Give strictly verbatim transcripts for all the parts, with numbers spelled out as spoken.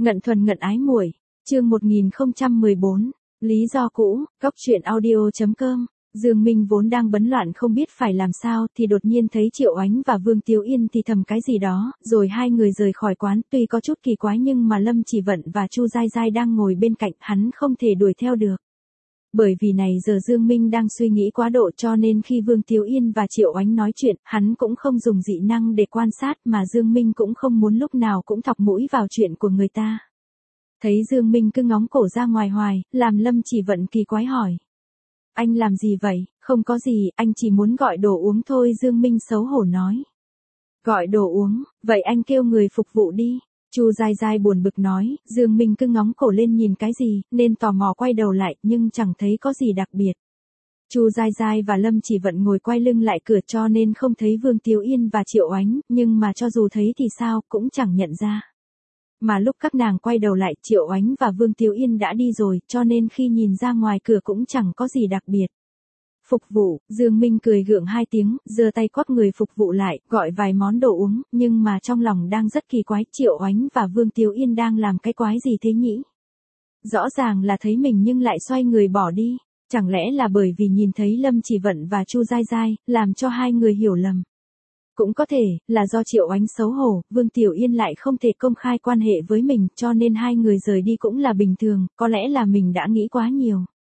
Ngận thuần ngận ái muội, chương một nghìn không trăm mười bốn, lý do cũ, góc truyện audio chấm com. Dương Minh vốn đang bấn loạn không biết phải làm sao thì đột nhiên thấy Triệu Oánh và Vương Tiếu Yên thì thầm cái gì đó, rồi hai người rời khỏi quán, tuy có chút kỳ quái nhưng mà Lâm Chỉ Vận và Chu Giai Giai đang ngồi bên cạnh, hắn không thể đuổi theo được. Bởi vì này giờ Dương Minh đang suy nghĩ quá độ cho nên khi Vương Tiếu Yên và Triệu Oánh nói chuyện, hắn cũng không dùng dị năng để quan sát mà Dương Minh cũng không muốn lúc nào cũng thọc mũi vào chuyện của người ta. Thấy Dương Minh cứ ngóng cổ ra ngoài hoài, làm Lâm Chỉ Vận kỳ quái hỏi. Anh làm gì vậy? Không có gì, anh chỉ muốn gọi đồ uống thôi, Dương Minh xấu hổ nói. Gọi đồ uống, vậy anh kêu người phục vụ đi. Chu Giai Giai buồn bực nói, Dương Minh cứ ngóng cổ lên nhìn cái gì, nên tò mò quay đầu lại, nhưng chẳng thấy có gì đặc biệt. Chu Giai Giai và Lâm Chỉ Vận ngồi quay lưng lại cửa cho nên không thấy Vương Tiếu Yên và Triệu Oánh, nhưng mà cho dù thấy thì sao, cũng chẳng nhận ra. Mà lúc các nàng quay đầu lại, Triệu Oánh và Vương Tiếu Yên đã đi rồi, cho nên khi nhìn ra ngoài cửa cũng chẳng có gì đặc biệt. Phục vụ, Dương Minh cười gượng hai tiếng, giơ tay quắp người phục vụ lại, gọi vài món đồ uống, nhưng mà trong lòng đang rất kỳ quái, Triệu Oánh và Vương Tiếu Yên đang làm cái quái gì thế nhỉ? Rõ ràng là thấy mình nhưng lại xoay người bỏ đi, chẳng lẽ là bởi vì nhìn thấy Lâm Chỉ Vận và Chu Giai Giai, làm cho hai người hiểu lầm. Cũng có thể, là do Triệu Oánh xấu hổ, Vương Tiểu Yên lại không thể công khai quan hệ với mình, cho nên hai người rời đi cũng là bình thường, có lẽ là mình đã nghĩ quá nhiều.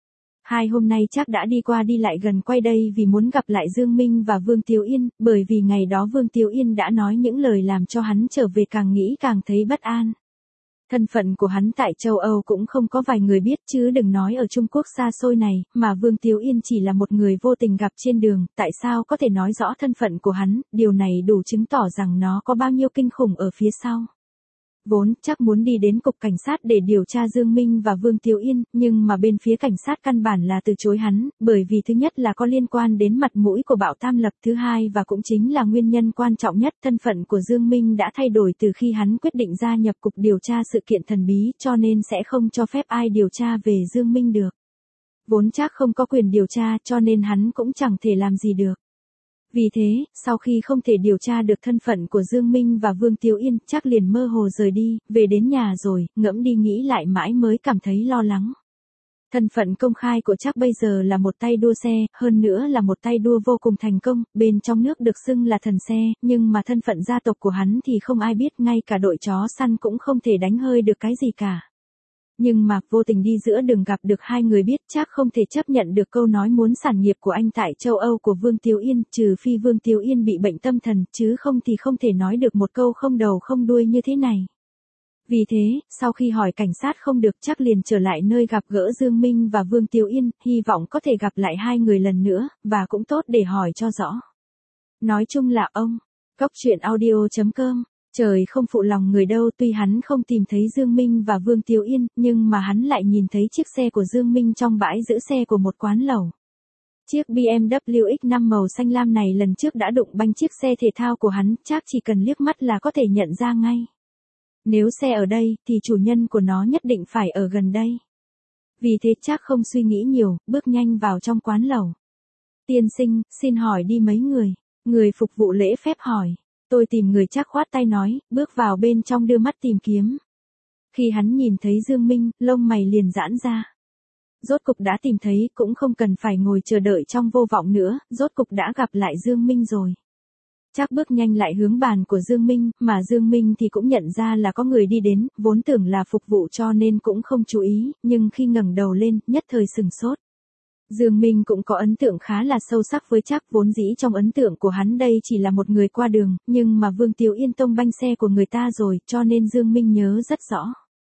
Hai hôm nay chắc đã đi qua đi lại gần quay đây vì muốn gặp lại Dương Minh và Vương Tiếu Yên, bởi vì ngày đó Vương Tiếu Yên đã nói những lời làm cho hắn trở về càng nghĩ càng thấy bất an. Thân phận của hắn tại châu Âu cũng không có vài người biết chứ đừng nói ở Trung Quốc xa xôi này, mà Vương Tiếu Yên chỉ là một người vô tình gặp trên đường, tại sao có thể nói rõ thân phận của hắn, điều này đủ chứng tỏ rằng nó có bao nhiêu kinh khủng ở phía sau. Vốn chắc muốn đi đến cục cảnh sát để điều tra Dương Minh và Vương Tiếu Yên, nhưng mà bên phía cảnh sát căn bản là từ chối hắn, bởi vì thứ nhất là có liên quan đến mặt mũi của Bảo Tam Lập, thứ hai và cũng chính là nguyên nhân quan trọng nhất, thân phận của Dương Minh đã thay đổi từ khi hắn quyết định gia nhập cục điều tra sự kiện thần bí, cho nên sẽ không cho phép ai điều tra về Dương Minh được. Vốn chắc không có quyền điều tra cho nên hắn cũng chẳng thể làm gì được. Vì thế, sau khi không thể điều tra được thân phận của Dương Minh và Vương Tiếu Yên, chắc liền mơ hồ rời đi, về đến nhà rồi, ngẫm đi nghĩ lại mãi mới cảm thấy lo lắng. Thân phận công khai của chắc bây giờ là một tay đua xe, hơn nữa là một tay đua vô cùng thành công, bên trong nước được xưng là thần xe, nhưng mà thân phận gia tộc của hắn thì không ai biết, ngay cả đội chó săn cũng không thể đánh hơi được cái gì cả. Nhưng mà, vô tình đi giữa đường gặp được hai người biết chắc không thể chấp nhận được câu nói muốn sản nghiệp của anh tại châu Âu của Vương Tiếu Yên, trừ phi Vương Tiếu Yên bị bệnh tâm thần, chứ không thì không thể nói được một câu không đầu không đuôi như thế này. Vì thế, sau khi hỏi cảnh sát không được chắc liền trở lại nơi gặp gỡ Dương Minh và Vương Tiếu Yên, hy vọng có thể gặp lại hai người lần nữa, và cũng tốt để hỏi cho rõ. Nói chung là ông, góc truyện audio chấm com. Trời không phụ lòng người đâu, tuy hắn không tìm thấy Dương Minh và Vương Tiếu Yên, nhưng mà hắn lại nhìn thấy chiếc xe của Dương Minh trong bãi giữ xe của một quán lẩu. Chiếc bê em vê X năm màu xanh lam này lần trước đã đụng banh chiếc xe thể thao của hắn, chắc chỉ cần liếc mắt là có thể nhận ra ngay. Nếu xe ở đây, thì chủ nhân của nó nhất định phải ở gần đây. Vì thế chắc không suy nghĩ nhiều, bước nhanh vào trong quán lẩu. Tiên sinh, xin hỏi đi mấy người? Người phục vụ lễ phép hỏi. Tôi tìm người, chắc khoát tay nói, bước vào bên trong đưa mắt tìm kiếm. Khi hắn nhìn thấy Dương Minh, lông mày liền giãn ra. Rốt cục đã tìm thấy, cũng không cần phải ngồi chờ đợi trong vô vọng nữa, rốt cục đã gặp lại Dương Minh rồi. Chắc bước nhanh lại hướng bàn của Dương Minh, mà Dương Minh thì cũng nhận ra là có người đi đến, vốn tưởng là phục vụ cho nên cũng không chú ý, nhưng khi ngẩng đầu lên, nhất thời sừng sốt. Dương Minh cũng có ấn tượng khá là sâu sắc với chắc, vốn dĩ trong ấn tượng của hắn đây chỉ là một người qua đường, nhưng mà Vương Tiếu Yên tông banh xe của người ta rồi, cho nên Dương Minh nhớ rất rõ.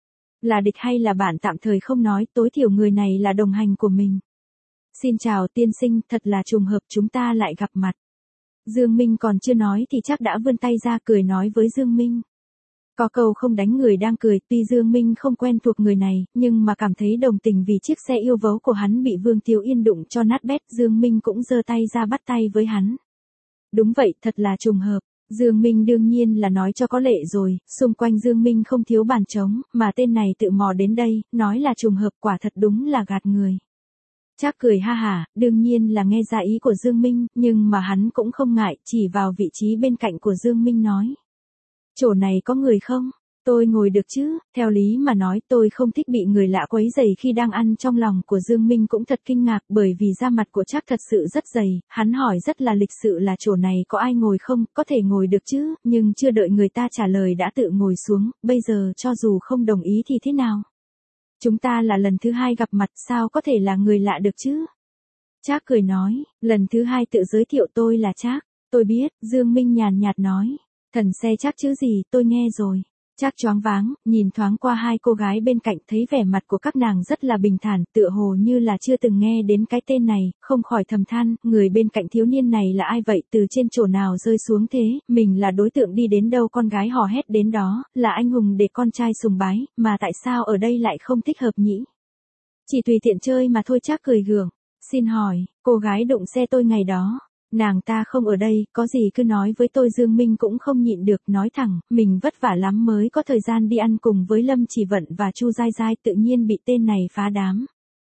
Là địch hay là bạn tạm thời không nói, tối thiểu người này là đồng hành của mình. Xin chào tiên sinh, thật là trùng hợp chúng ta lại gặp mặt. Dương Minh còn chưa nói thì chắc đã vươn tay ra cười nói với Dương Minh. Có câu không đánh người đang cười, tuy Dương Minh không quen thuộc người này, nhưng mà cảm thấy đồng tình vì chiếc xe yêu dấu của hắn bị Vương Tiếu Yên đụng cho nát bét, Dương Minh cũng giơ tay ra bắt tay với hắn. Đúng vậy, thật là trùng hợp. Dương Minh đương nhiên là nói cho có lệ rồi, xung quanh Dương Minh không thiếu bàn trống, mà tên này tự mò đến đây, nói là trùng hợp, quả thật đúng là gạt người. Trác cười ha hả, đương nhiên là nghe ra ý của Dương Minh, nhưng mà hắn cũng không ngại, chỉ vào vị trí bên cạnh của Dương Minh nói. Chỗ này có người không? Tôi ngồi được chứ, theo lý mà nói tôi không thích bị người lạ quấy rầy khi đang ăn. Trong lòng của Dương Minh cũng thật kinh ngạc bởi vì da mặt của Trác thật sự rất dày, hắn hỏi rất là lịch sự là chỗ này có ai ngồi không, có thể ngồi được chứ, nhưng chưa đợi người ta trả lời đã tự ngồi xuống, bây giờ cho dù không đồng ý thì thế nào? Chúng ta là lần thứ hai gặp mặt sao có thể là người lạ được chứ? Trác cười nói, lần thứ hai tự giới thiệu tôi là Trác, tôi biết, Dương Minh nhàn nhạt nói, thần xe Trác chứ gì, tôi nghe rồi. Trác choáng váng, nhìn thoáng qua hai cô gái bên cạnh thấy vẻ mặt của các nàng rất là bình thản, tựa hồ như là chưa từng nghe đến cái tên này, không khỏi thầm than, người bên cạnh thiếu niên này là ai vậy, từ trên chỗ nào rơi xuống thế, mình là đối tượng đi đến đâu con gái hò hét đến đó, là anh hùng để con trai sùng bái, mà tại sao ở đây lại không thích hợp nhỉ? Chỉ tùy tiện chơi mà thôi. Trác cười gượng, xin hỏi, cô gái đụng xe tôi ngày đó. Nàng ta không ở đây, có gì cứ nói với tôi. Dương Minh cũng không nhịn được, nói thẳng, mình vất vả lắm mới có thời gian đi ăn cùng với Lâm Chỉ Vận và Chu Giai Giai, tự nhiên bị tên này phá đám.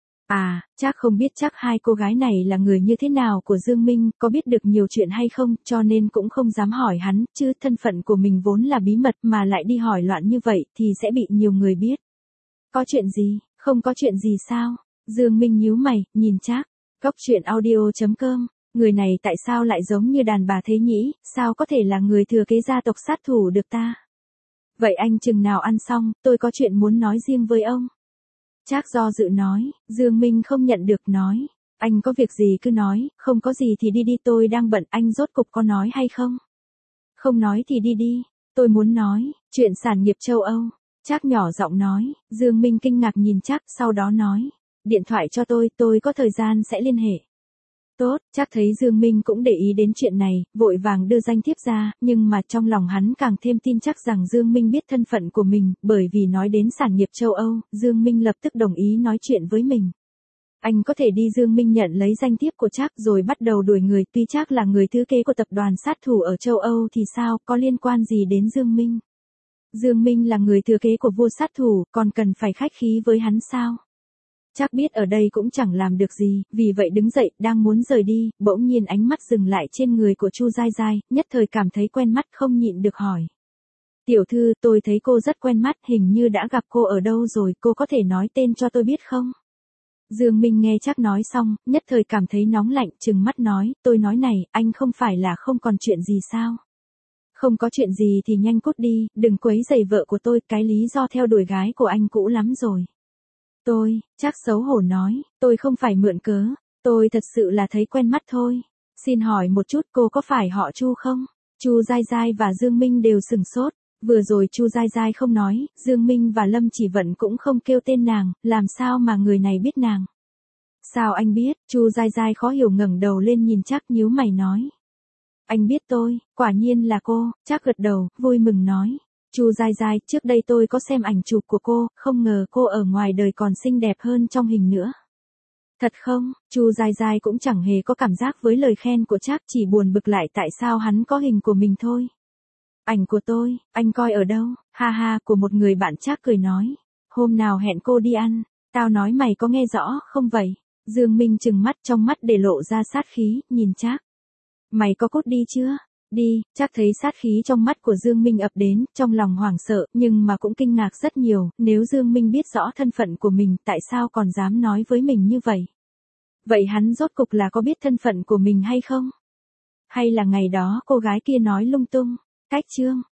À, Trác không biết chắc hai cô gái này là người như thế nào của Dương Minh, có biết được nhiều chuyện hay không, cho nên cũng không dám hỏi hắn, chứ thân phận của mình vốn là bí mật mà lại đi hỏi loạn như vậy thì sẽ bị nhiều người biết. Có chuyện gì, không có chuyện gì sao? Dương Minh nhíu mày, nhìn Trác, Cốc Truyện Audio chấm com. Người này tại sao lại giống như đàn bà thế nhỉ, sao có thể là người thừa kế gia tộc sát thủ được ta? Vậy anh chừng nào ăn xong, tôi có chuyện muốn nói riêng với ông. Trác do dự nói, Dương Minh không nhận được nói, anh có việc gì cứ nói, không có gì thì đi đi, tôi đang bận. Anh rốt cục có nói hay không? Không nói thì đi đi, tôi muốn nói, chuyện sản nghiệp châu Âu. Trác nhỏ giọng nói, Dương Minh kinh ngạc nhìn Trác, sau đó nói, điện thoại cho tôi, tôi có thời gian sẽ liên hệ. Tốt, Trác thấy Dương Minh cũng để ý đến chuyện này, vội vàng đưa danh thiếp ra, nhưng mà trong lòng hắn càng thêm tin chắc rằng Dương Minh biết thân phận của mình, bởi vì nói đến sản nghiệp châu Âu, Dương Minh lập tức đồng ý nói chuyện với mình. Anh có thể đi. Dương Minh nhận lấy danh thiếp của Trác rồi bắt đầu đuổi người, tuy Trác là người thừa kế của tập đoàn sát thủ ở châu Âu thì sao, có liên quan gì đến Dương Minh? Dương Minh là người thừa kế của vua sát thủ, còn cần phải khách khí với hắn sao? Trác biết ở đây cũng chẳng làm được gì, vì vậy đứng dậy, đang muốn rời đi, bỗng nhiên ánh mắt dừng lại trên người của Chu Giai Giai, nhất thời cảm thấy quen mắt, không nhịn được hỏi. Tiểu thư, tôi thấy cô rất quen mắt, hình như đã gặp cô ở đâu rồi, cô có thể nói tên cho tôi biết không? Dương Minh nghe Trác nói xong, nhất thời cảm thấy nóng lạnh, trừng mắt nói, tôi nói này, anh không phải là không còn chuyện gì sao? Không có chuyện gì thì nhanh cút đi, đừng quấy rầy vợ của tôi, cái lý do theo đuổi gái của anh cũ lắm rồi. Tôi, Trác xấu hổ nói, tôi không phải mượn cớ, tôi thật sự là thấy quen mắt thôi. Xin hỏi một chút, cô có phải họ Chu không? Chu Giai Giai và Dương Minh đều sửng sốt, vừa rồi Chu Giai Giai không nói, Dương Minh và Lâm Chỉ Vận cũng không kêu tên nàng, làm sao mà người này biết nàng? Sao anh biết? Chu Giai Giai khó hiểu ngẩng đầu lên nhìn Trác, nhíu mày nói. Anh biết tôi, quả nhiên là cô. Trác gật đầu, vui mừng nói. Chu Giai Giai, trước đây tôi có xem ảnh chụp của cô, không ngờ cô ở ngoài đời còn xinh đẹp hơn trong hình nữa. Thật không? Chu Giai Giai cũng chẳng hề có cảm giác với lời khen của Trác, chỉ buồn bực lại tại sao hắn có hình của mình thôi. Ảnh của tôi, anh coi ở đâu? Ha ha, của một người bạn. Trác cười nói. Hôm nào hẹn cô đi ăn, tao nói mày có nghe rõ không vậy? Dương Minh trừng mắt, trong mắt để lộ ra sát khí, nhìn Trác. Mày có cút đi chưa? Đi. Trác thấy sát khí trong mắt của Dương Minh ập đến, trong lòng hoảng sợ, nhưng mà cũng kinh ngạc rất nhiều, nếu Dương Minh biết rõ thân phận của mình, tại sao còn dám nói với mình như vậy? Vậy hắn rốt cục là có biết thân phận của mình hay không? Hay là ngày đó cô gái kia nói lung tung? Cách chương